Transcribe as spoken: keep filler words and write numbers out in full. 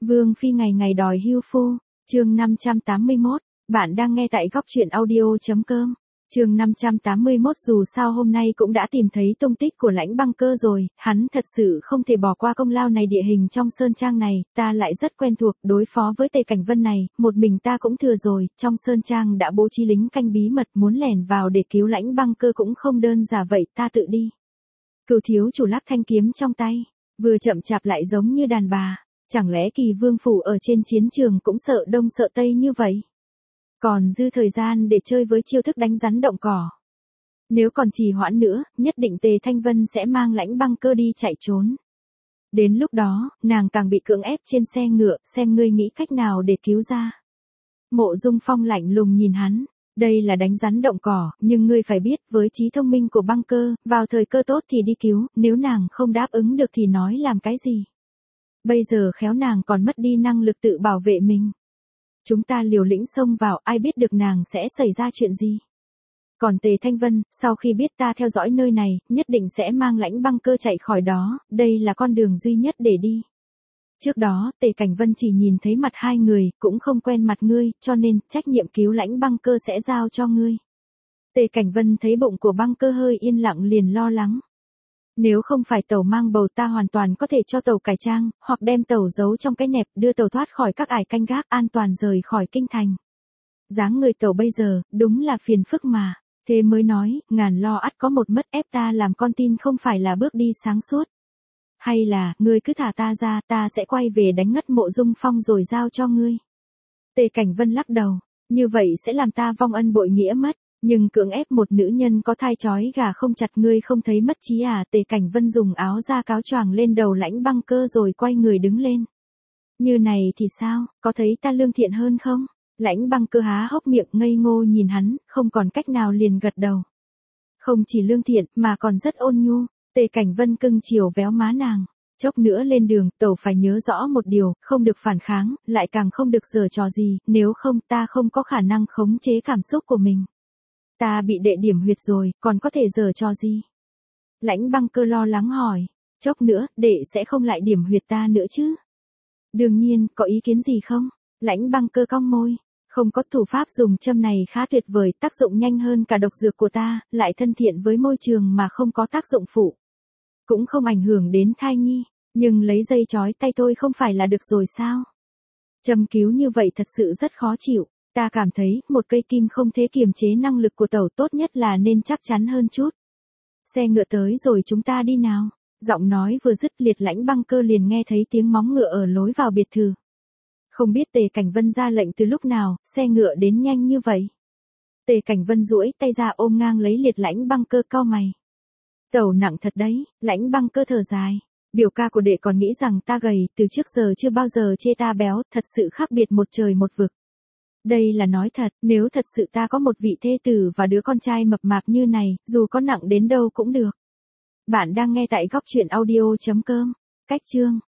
Vương Phi ngày ngày đòi hưu phu, chương năm trăm tám mươi mốt, bạn đang nghe tại góc truyện audio.com. Chương năm trăm tám mươi mốt dù sao hôm nay cũng đã tìm thấy tung tích của Lãnh Băng Cơ rồi, hắn thật sự không thể bỏ qua công lao này. Địa hình trong sơn trang này, ta lại rất quen thuộc, đối phó với Tề Cảnh Vân này, một mình ta cũng thừa rồi, trong sơn trang đã bố trí lính canh bí mật muốn lẻn vào để cứu Lãnh Băng Cơ cũng không đơn giản vậy, ta tự đi. Cửu thiếu chủ lắc thanh kiếm trong tay, vừa chậm chạp lại giống như đàn bà, chẳng lẽ Kỳ Vương phủ ở trên chiến trường cũng sợ đông sợ tây như vậy? Còn dư thời gian để chơi với chiêu thức đánh rắn động cỏ. Nếu còn trì hoãn nữa, nhất định Tề Thanh Vân sẽ mang Lãnh Băng Cơ đi chạy trốn. Đến lúc đó, nàng càng bị cưỡng ép trên xe ngựa, xem ngươi nghĩ cách nào để cứu ra. Mộ Dung Phong lạnh lùng nhìn hắn, đây là đánh rắn động cỏ, nhưng ngươi phải biết với trí thông minh của Băng Cơ, vào thời cơ tốt thì đi cứu, nếu nàng không đáp ứng được thì nói làm cái gì. Bây giờ khéo nàng còn mất đi năng lực tự bảo vệ mình. Chúng ta liều lĩnh xông vào, ai biết được nàng sẽ xảy ra chuyện gì. Còn Tề Thanh Vân, sau khi biết ta theo dõi nơi này, nhất định sẽ mang Lãnh Băng Cơ chạy khỏi đó, đây là con đường duy nhất để đi. Trước đó, Tề Cảnh Vân chỉ nhìn thấy mặt hai người, cũng không quen mặt ngươi, cho nên, trách nhiệm cứu Lãnh Băng Cơ sẽ giao cho ngươi. Tề Cảnh Vân thấy bụng của Băng Cơ hơi yên lặng liền lo lắng. Nếu không phải tàu mang bầu ta hoàn toàn có thể cho tàu cải trang, hoặc đem tàu giấu trong cái nẹp đưa tàu thoát khỏi các ải canh gác an toàn rời khỏi kinh thành. Dáng người tàu bây giờ, đúng là phiền phức mà. Thế mới nói, ngàn lo ắt có một mất, ép ta làm con tin không phải là bước đi sáng suốt. Hay là, ngươi cứ thả ta ra, ta sẽ quay về đánh ngất Mộ Dung Phong rồi giao cho ngươi. Tề Cảnh Vân lắc đầu, như vậy sẽ làm ta vong ân bội nghĩa mất. Nhưng cưỡng ép một nữ nhân có thai chói gà không chặt, ngươi không thấy mất trí à? Tề Cảnh Vân dùng áo da cáo choàng lên đầu Lãnh Băng Cơ rồi quay người đứng lên. Như này thì sao, có thấy ta lương thiện hơn không? Lãnh Băng Cơ há hốc miệng ngây ngô nhìn hắn, không còn cách nào liền gật đầu. Không chỉ lương thiện mà còn rất ôn nhu. Tề Cảnh Vân cưng chiều véo má nàng. Chốc nữa lên đường, tẩu phải nhớ rõ một điều, không được phản kháng, lại càng không được giở trò gì, nếu không ta không có khả năng khống chế cảm xúc của mình. Ta bị đệ điểm huyệt rồi, còn có thể giở trò gì? Lãnh Băng Cơ lo lắng hỏi, chốc nữa, đệ sẽ không lại điểm huyệt ta nữa chứ? Đương nhiên, có ý kiến gì không? Lãnh Băng Cơ cong môi, không có, thủ pháp dùng châm này khá tuyệt vời, tác dụng nhanh hơn cả độc dược của ta, lại thân thiện với môi trường mà không có tác dụng phụ. Cũng không ảnh hưởng đến thai nhi, nhưng lấy dây trói tay tôi không phải là được rồi sao? Châm cứu như vậy thật sự rất khó chịu. Ta cảm thấy, một cây kim không thể kiềm chế năng lực của tẩu, tốt nhất là nên chắc chắn hơn chút. Xe ngựa tới rồi, chúng ta đi nào. Giọng nói vừa dứt, liệt Lãnh Băng Cơ liền nghe thấy tiếng móng ngựa ở lối vào biệt thự. Không biết Tề Cảnh Vân ra lệnh từ lúc nào, xe ngựa đến nhanh như vậy. Tề Cảnh Vân duỗi tay ra ôm ngang lấy liệt Lãnh Băng Cơ, cau mày. Tẩu nặng thật đấy. Lãnh Băng Cơ thở dài. Biểu ca của đệ còn nghĩ rằng ta gầy, từ trước giờ chưa bao giờ chê ta béo, thật sự khác biệt một trời một vực. Đây là nói thật, nếu thật sự ta có một vị thê tử và đứa con trai mập mạp như này, dù có nặng đến đâu cũng được. Bạn đang nghe tại góc truyện audio.com. Cách chương